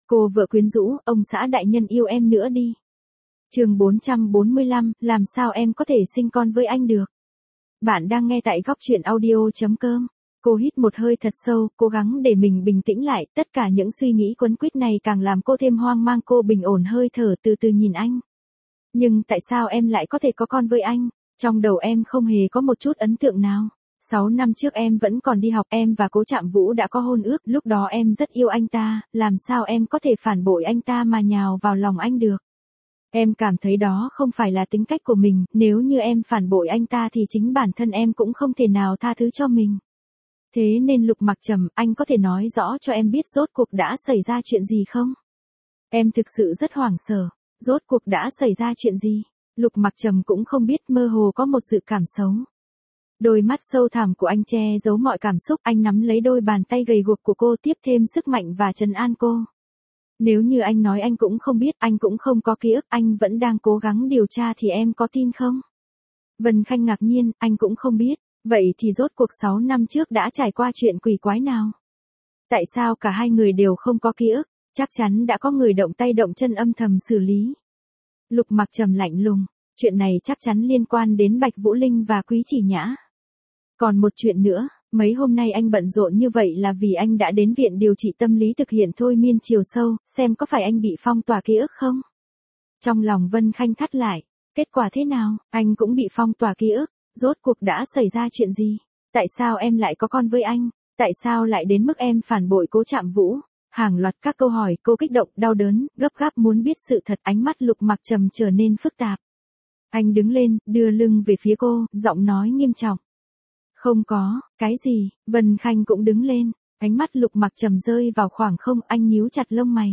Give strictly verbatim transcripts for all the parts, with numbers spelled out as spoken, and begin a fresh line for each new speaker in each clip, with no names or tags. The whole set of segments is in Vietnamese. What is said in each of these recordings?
Cô vợ quyến rũ, ông xã đại nhân yêu em nữa đi. Chương bốn trăm bốn mươi lăm, làm sao em có thể sinh con với anh được? Bạn đang nghe tại góc truyện audio chấm com. Cô hít một hơi thật sâu, cố gắng để mình bình tĩnh lại, tất cả những suy nghĩ quấn quýt này càng làm cô thêm hoang mang. Cô bình ổn hơi thở, từ từ nhìn anh. Nhưng tại sao em lại có thể có con với anh? Trong đầu em không hề có một chút ấn tượng nào. Sáu năm trước em vẫn còn đi học, em và Cố Trạm Vũ đã có hôn ước, lúc đó em rất yêu anh ta, làm sao em có thể phản bội anh ta mà nhào vào lòng anh được? Em cảm thấy đó không phải là tính cách của mình, nếu như em phản bội anh ta thì chính bản thân em cũng không thể nào tha thứ cho mình. Thế nên Lục Mặc Trầm, anh có thể nói rõ cho em biết rốt cuộc đã xảy ra chuyện gì không? Em thực sự rất hoảng sợ, rốt cuộc đã xảy ra chuyện gì? Lục Mặc Trầm cũng không biết, mơ hồ có một sự cảm xấu. Đôi mắt sâu thẳm của anh che giấu mọi cảm xúc, anh nắm lấy đôi bàn tay gầy guộc của cô, tiếp thêm sức mạnh và trấn an cô. Nếu như anh nói anh cũng không biết, anh cũng không có ký ức, anh vẫn đang cố gắng điều tra thì em có tin không? Vân Khanh ngạc nhiên, anh cũng không biết, vậy thì rốt cuộc sáu năm trước đã trải qua chuyện quỷ quái nào? Tại sao cả hai người đều không có ký ức? Chắc chắn đã có người động tay động chân âm thầm xử lý. Lục Mặc Trầm lạnh lùng, chuyện này chắc chắn liên quan đến Bạch Vũ Linh và Quý Chỉ Nhã. Còn một chuyện nữa, mấy hôm nay anh bận rộn như vậy là vì anh đã đến viện điều trị tâm lý thực hiện thôi miên chiều sâu, xem có phải anh bị phong tỏa ký ức không? Trong lòng Vân Khanh thắt lại, kết quả thế nào, anh cũng bị phong tỏa ký ức, rốt cuộc đã xảy ra chuyện gì? Tại sao em lại có con với anh? Tại sao lại đến mức em phản bội Cố Trạm Vũ? Hàng loạt các câu hỏi, cô kích động, đau đớn, gấp gáp muốn biết sự thật, ánh mắt Lục Mặc Trầm trở nên phức tạp. Anh đứng lên, đưa lưng về phía cô, giọng nói nghiêm trọng. Không có, cái gì? Vân Khanh cũng đứng lên, ánh mắt Lục Mặc Trầm rơi vào khoảng không, anh nhíu chặt lông mày.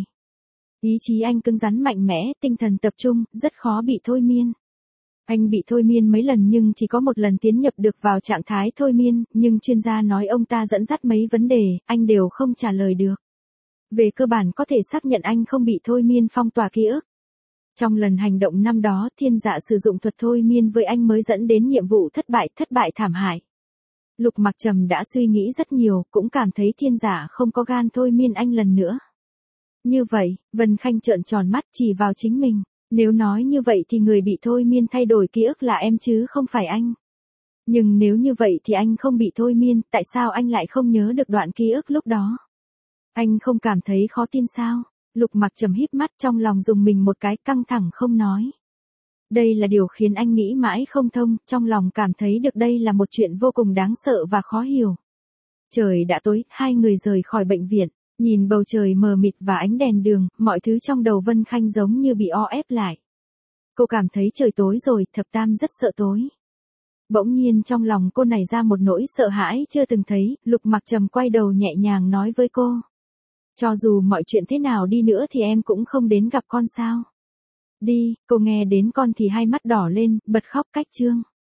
Ý chí anh cứng rắn mạnh mẽ, tinh thần tập trung, rất khó bị thôi miên. Anh bị thôi miên mấy lần nhưng chỉ có một lần tiến nhập được vào trạng thái thôi miên, nhưng chuyên gia nói ông ta dẫn dắt mấy vấn đề, anh đều không trả lời được. Về cơ bản có thể xác nhận anh không bị thôi miên phong tỏa ký ức. Trong lần hành động năm đó, Thiên Dạ sử dụng thuật thôi miên với anh mới dẫn đến nhiệm vụ thất bại, thất bại thảm hại. Lục Mặc Trầm đã suy nghĩ rất nhiều, cũng cảm thấy Thiên Dạ không có gan thôi miên anh lần nữa. Như vậy, Vân Khanh trợn tròn mắt chỉ vào chính mình. Nếu nói như vậy thì người bị thôi miên thay đổi ký ức là em chứ không phải anh. Nhưng nếu như vậy thì anh không bị thôi miên, tại sao anh lại không nhớ được đoạn ký ức lúc đó? Anh không cảm thấy khó tin sao? Lục Mặc Trầm híp mắt, trong lòng dùng mình một cái, căng thẳng không nói. Đây là điều khiến anh nghĩ mãi không thông, trong lòng cảm thấy được đây là một chuyện vô cùng đáng sợ và khó hiểu. Trời đã tối, hai người rời khỏi bệnh viện, nhìn bầu trời mờ mịt và ánh đèn đường, mọi thứ trong đầu Vân Khanh giống như bị o ép lại. Cô cảm thấy trời tối rồi, thập tam rất sợ tối. Bỗng nhiên trong lòng cô nảy ra một nỗi sợ hãi chưa từng thấy, Lục Mặc Trầm quay đầu nhẹ nhàng nói với cô. Cho dù mọi chuyện thế nào đi nữa thì em cũng không đến gặp con sao? Đi, cô nghe đến con thì hai mắt đỏ lên, bật khóc cách chương.